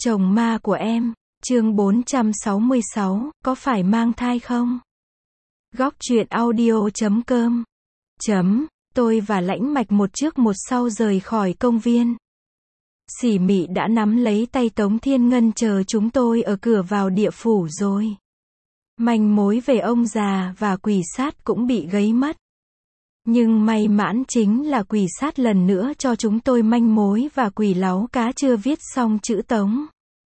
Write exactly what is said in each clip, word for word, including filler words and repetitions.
Chồng ma của em, chương bốn trăm sáu mươi sáu, có phải mang thai không? Góc truyện audio chấm com chấm, tôi và Lãnh Mạch một trước một sau rời khỏi công viên. Sỉ Mị đã nắm lấy tay Tống Thiên Ngân chờ chúng tôi ở cửa vào địa phủ rồi. Manh mối về ông già và quỷ sát cũng bị gấy mất. Nhưng may mãn chính là quỷ sát lần nữa cho chúng tôi manh mối và quỷ láu cá chưa viết xong chữ Tống.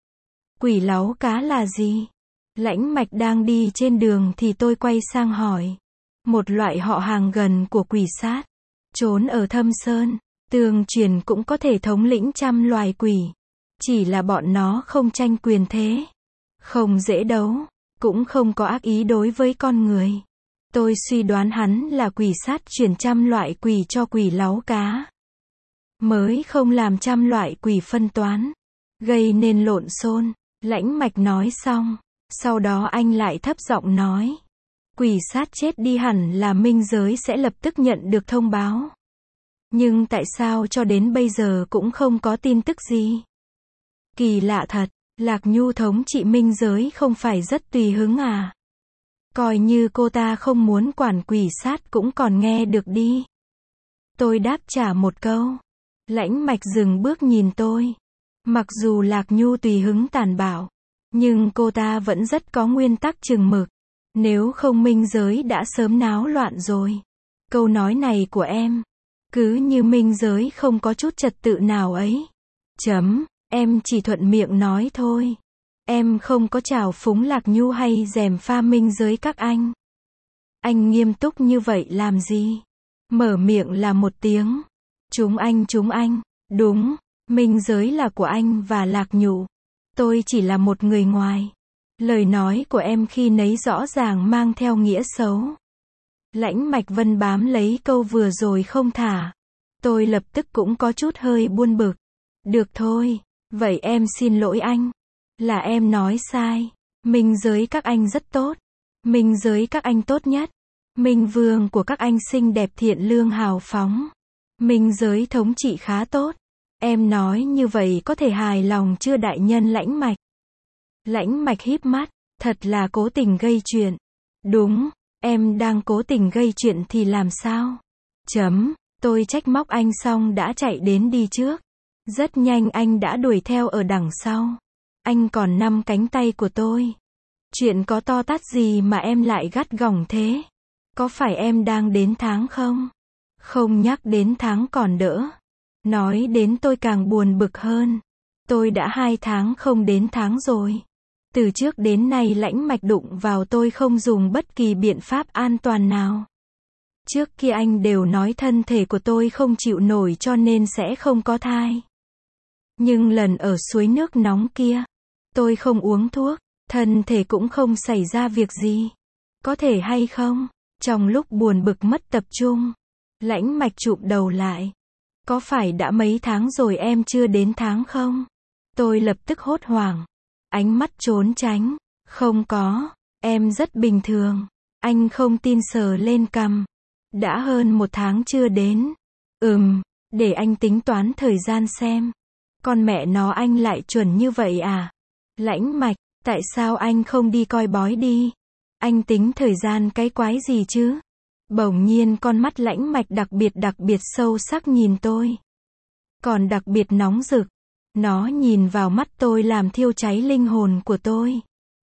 Quỷ láu cá là gì? Lãnh Mạch đang đi trên đường thì tôi quay sang hỏi. Một loại họ hàng gần của quỷ sát. Trốn ở thâm sơn, tương truyền cũng có thể thống lĩnh trăm loài quỷ. Chỉ là bọn nó không tranh quyền thế. Không dễ đấu, cũng không có ác ý đối với con người. Tôi suy đoán hắn là quỷ sát chuyển trăm loại quỷ cho quỷ láu cá. Mới không làm trăm loại quỷ phân toán. Gây nên lộn xôn. Lãnh Mạch nói xong. Sau đó anh lại thấp giọng nói. Quỷ sát chết đi hẳn là minh giới sẽ lập tức nhận được thông báo. Nhưng tại sao cho đến bây giờ cũng không có tin tức gì? Kỳ lạ thật, Lạc Nhu thống trị minh giới không phải rất tùy hứng à? Coi như cô ta không muốn quản quỷ sát cũng còn nghe được đi. Tôi đáp trả một câu. Lãnh Mạch dừng bước nhìn tôi. Mặc dù Lạc Nhu tùy hứng tàn bạo, nhưng cô ta vẫn rất có nguyên tắc chừng mực. Nếu không minh giới đã sớm náo loạn rồi. Câu nói này của em, cứ như minh giới không có chút trật tự nào ấy. Chấm, em chỉ thuận miệng nói thôi. Em không có trào phúng Lạc Nhu hay gièm pha minh giới các anh. Anh nghiêm túc như vậy làm gì? Mở miệng là một tiếng. Chúng anh chúng anh, đúng, minh giới là của anh và Lạc Nhu. Tôi chỉ là một người ngoài. Lời nói của em khi nấy rõ ràng mang theo nghĩa xấu. Lãnh Mạch Vân bám lấy câu vừa rồi không thả. Tôi lập tức cũng có chút hơi buồn bực. Được thôi, vậy em xin lỗi anh. Là em nói sai. Minh giới các anh rất tốt. Minh giới các anh tốt nhất. Minh vương của các anh xinh đẹp thiện lương hào phóng. Minh giới thống trị khá tốt. Em nói như vậy có thể hài lòng chưa đại nhân Lãnh Mạch? Lãnh Mạch híp mắt, thật là cố tình gây chuyện. Đúng, em đang cố tình gây chuyện thì làm sao? Chấm, tôi trách móc anh xong đã chạy đến đi trước. Rất nhanh anh đã đuổi theo ở đằng sau. Anh còn nắm cánh tay của tôi. Chuyện có to tát gì mà em lại gắt gỏng thế? Có phải em đang đến tháng không? Không nhắc đến tháng còn đỡ. Nói đến tôi càng buồn bực hơn. Tôi đã hai tháng không đến tháng rồi. Từ trước đến nay Lãnh Mạch đụng vào tôi không dùng bất kỳ biện pháp an toàn nào. Trước kia anh đều nói thân thể của tôi không chịu nổi cho nên sẽ không có thai. Nhưng lần ở suối nước nóng kia, tôi không uống thuốc, thân thể cũng không xảy ra việc gì. Có thể hay không? Trong lúc buồn bực mất tập trung, Lãnh Mạch chụp đầu lại. Có phải đã mấy tháng rồi em chưa đến tháng không? Tôi lập tức hốt hoảng. Ánh mắt trốn tránh. Không có, em rất bình thường. Anh không tin sờ lên cằm. Đã hơn một tháng chưa đến. Ừm, để anh tính toán thời gian xem. Con mẹ nó anh lại chuẩn như vậy à? Lãnh Mạch, tại sao anh không đi coi bói đi? Anh tính thời gian cái quái gì chứ? Bỗng nhiên con mắt Lãnh Mạch đặc biệt đặc biệt sâu sắc nhìn tôi. Còn đặc biệt nóng rực. Nó nhìn vào mắt tôi làm thiêu cháy linh hồn của tôi.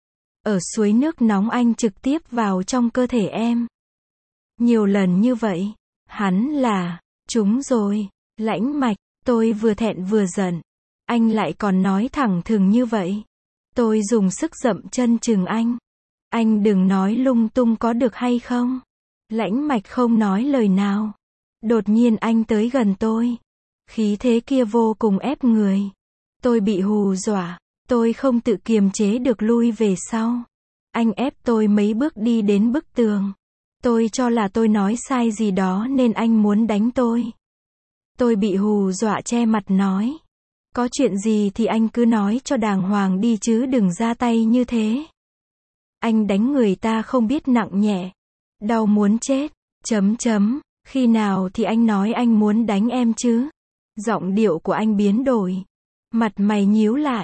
Ở suối nước nóng anh trực tiếp vào trong cơ thể em. Nhiều lần như vậy. Hắn là, chúng rồi. Lãnh Mạch, tôi vừa thẹn vừa giận. Anh lại còn nói thẳng thừng như vậy. Tôi dùng sức dậm chân chừng anh. Anh đừng nói lung tung có được hay không? Lãnh Mạch không nói lời nào. Đột nhiên anh tới gần tôi. Khí thế kia vô cùng ép người. Tôi bị hù dọa. Tôi không tự kiềm chế được lui về sau. Anh ép tôi mấy bước đi đến bức tường. Tôi cho là tôi nói sai gì đó nên anh muốn đánh tôi. Tôi bị hù dọa che mặt nói. Có chuyện gì thì anh cứ nói cho đàng hoàng đi chứ đừng ra tay như thế. Anh đánh người ta không biết nặng nhẹ. Đau muốn chết. Chấm chấm. Khi nào thì anh nói anh muốn đánh em chứ? Giọng điệu của anh biến đổi. Mặt mày nhíu lại.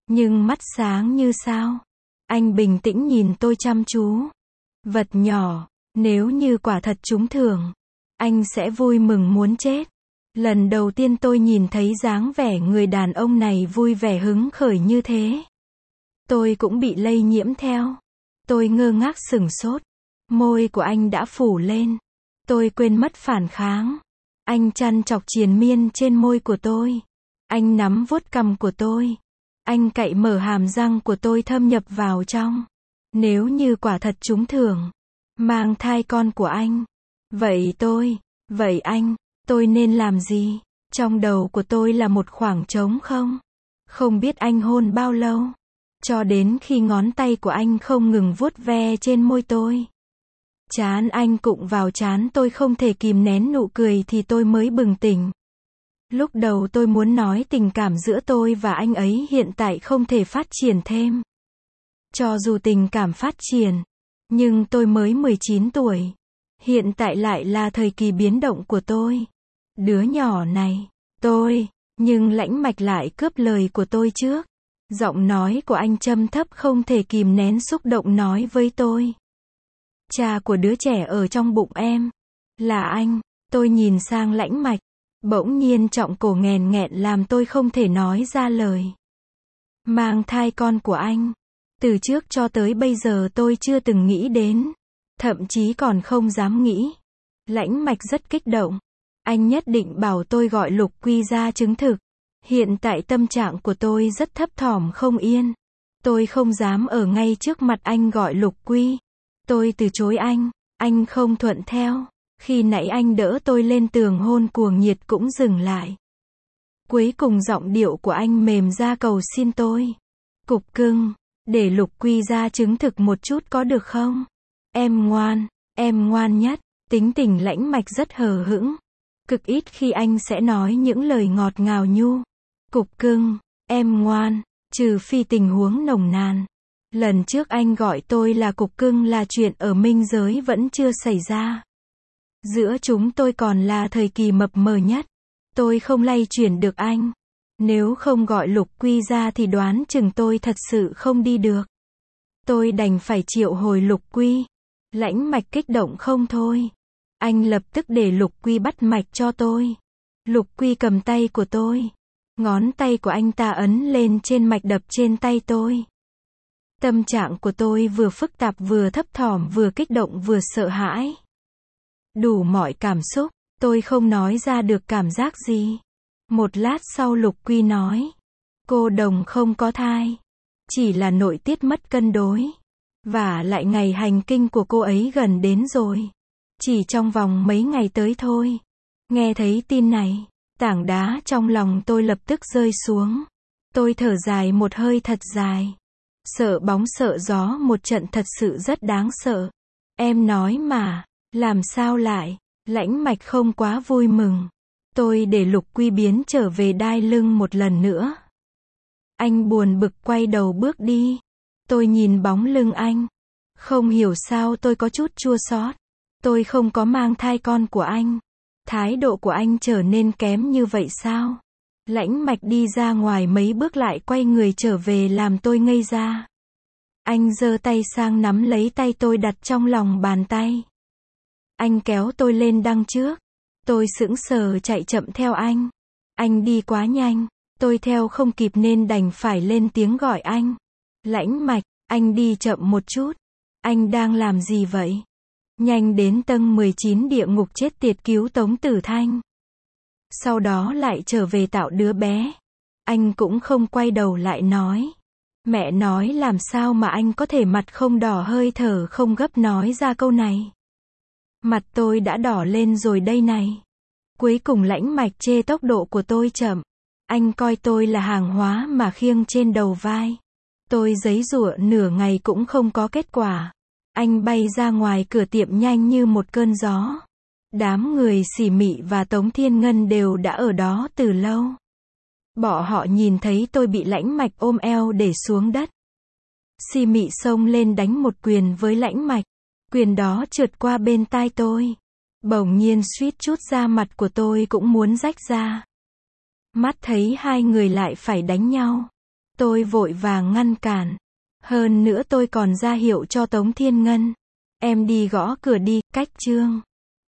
nhưng mắt sáng như sao. Anh bình tĩnh nhìn tôi chăm chú. Vật nhỏ, nếu như quả thật trúng thưởng, anh sẽ vui mừng muốn chết. Lần đầu tiên tôi nhìn thấy dáng vẻ người đàn ông này vui vẻ hứng khởi như thế. Tôi cũng bị lây nhiễm theo. Tôi ngơ ngác sửng sốt. Môi của anh đã phủ lên. Tôi quên mất phản kháng. Anh chăn chọc triền miên trên môi của tôi. Anh nắm vuốt cằm của tôi. Anh cạy mở hàm răng của tôi thâm nhập vào trong. Nếu như quả thật trúng thưởng, mang thai con của anh. Vậy tôi, vậy anh, tôi nên làm gì? Trong đầu của tôi là một khoảng trống không. Không biết anh hôn bao lâu. Cho đến khi ngón tay của anh không ngừng vuốt ve trên môi tôi. Trán anh cụng vào trán tôi không thể kìm nén nụ cười thì tôi mới bừng tỉnh. Lúc đầu tôi muốn nói tình cảm giữa tôi và anh ấy hiện tại không thể phát triển thêm. Cho dù tình cảm phát triển, nhưng tôi mới mười chín tuổi. Hiện tại lại là thời kỳ biến động của tôi. Đứa nhỏ này, tôi, nhưng Lãnh Mạch lại cướp lời của tôi trước. Giọng nói của anh trầm thấp không thể kìm nén xúc động nói với tôi. Cha của đứa trẻ ở trong bụng em, là anh. Tôi nhìn sang Lãnh Mạch. Bỗng nhiên trọng cổ nghèn nghẹn làm tôi không thể nói ra lời. Mang thai con của anh. Từ trước cho tới bây giờ tôi chưa từng nghĩ đến. Thậm chí còn không dám nghĩ. Lãnh Mạch rất kích động. Anh nhất định bảo tôi gọi Lục Quy ra chứng thực. Hiện tại tâm trạng của tôi rất thấp thỏm không yên. Tôi không dám ở ngay trước mặt anh gọi Lục Quy. Tôi từ chối anh. Anh không thuận theo. Khi nãy anh đỡ tôi lên tường hôn cuồng nhiệt cũng dừng lại. Cuối cùng giọng điệu của anh mềm ra cầu xin tôi. Cục cưng, để Lục Quy ra chứng thực một chút có được không? Em ngoan, em ngoan nhất. Tính tình Lãnh Mạch rất hờ hững. Cực ít khi anh sẽ nói những lời ngọt ngào nhu. Cục cưng, em ngoan, trừ phi tình huống nồng nàn. Lần trước anh gọi tôi là cục cưng là chuyện ở minh giới vẫn chưa xảy ra. Giữa chúng tôi còn là thời kỳ mập mờ nhất. Tôi không lay chuyển được anh. Nếu không gọi Lục Quy ra thì đoán chừng tôi thật sự không đi được. Tôi đành phải triệu hồi Lục Quy. Lãnh Mạch kích động không thôi. Anh lập tức để Lục Quy bắt mạch cho tôi. Lục Quy cầm tay của tôi. Ngón tay của anh ta ấn lên trên mạch đập trên tay tôi. Tâm trạng của tôi vừa phức tạp vừa thấp thỏm vừa kích động vừa sợ hãi. Đủ mọi cảm xúc, tôi không nói ra được cảm giác gì. Một lát sau Lục Quy nói. Cô đồng không có thai. Chỉ là nội tiết mất cân đối. Và lại ngày hành kinh của cô ấy gần đến rồi. Chỉ trong vòng mấy ngày tới thôi. Nghe thấy tin này, tảng đá trong lòng tôi lập tức rơi xuống. Tôi thở dài một hơi thật dài. Sợ bóng sợ gió một trận thật sự rất đáng sợ. Em nói mà, làm sao lại? Lãnh Mạch không quá vui mừng. Tôi để Lục Quy biến trở về đai lưng một lần nữa. Anh buồn bực quay đầu bước đi. Tôi nhìn bóng lưng anh. Không hiểu sao tôi có chút chua xót. Tôi không có mang thai con của anh. Thái độ của anh trở nên kém như vậy sao? Lãnh Mạch đi ra ngoài mấy bước lại quay người trở về làm tôi ngây ra. Anh giơ tay sang nắm lấy tay tôi đặt trong lòng bàn tay. Anh kéo tôi lên đằng trước. Tôi sững sờ chạy chậm theo anh. Anh đi quá nhanh. Tôi theo không kịp nên đành phải lên tiếng gọi anh. Lãnh Mạch, anh đi chậm một chút. Anh đang làm gì vậy? Nhanh đến tầng mười chín địa ngục chết tiệt cứu Tống Tử Thanh. Sau đó lại trở về tạo đứa bé. Anh cũng không quay đầu lại nói. Mẹ nói làm sao mà anh có thể mặt không đỏ hơi thở không gấp nói ra câu này. Mặt tôi đã đỏ lên rồi đây này. Cuối cùng Lãnh Mạch chê tốc độ của tôi chậm. Anh coi tôi là hàng hóa mà khiêng trên đầu vai. Tôi giãy giụa nửa ngày cũng không có kết quả. Anh bay ra ngoài cửa tiệm nhanh như một cơn gió. Đám người Xỉ Mị và Tống Thiên Ngân đều đã ở đó từ lâu. Bọn họ nhìn thấy tôi bị Lãnh Mạch ôm eo để xuống đất. Xỉ Mị xông lên đánh một quyền với Lãnh Mạch. Quyền đó trượt qua bên tai tôi. Bỗng nhiên suýt chút da mặt của tôi cũng muốn rách ra. Mắt thấy hai người lại phải đánh nhau. Tôi vội vàng ngăn cản. Hơn nữa tôi còn ra hiệu cho Tống Thiên Ngân. Em đi gõ cửa đi, cách Trương.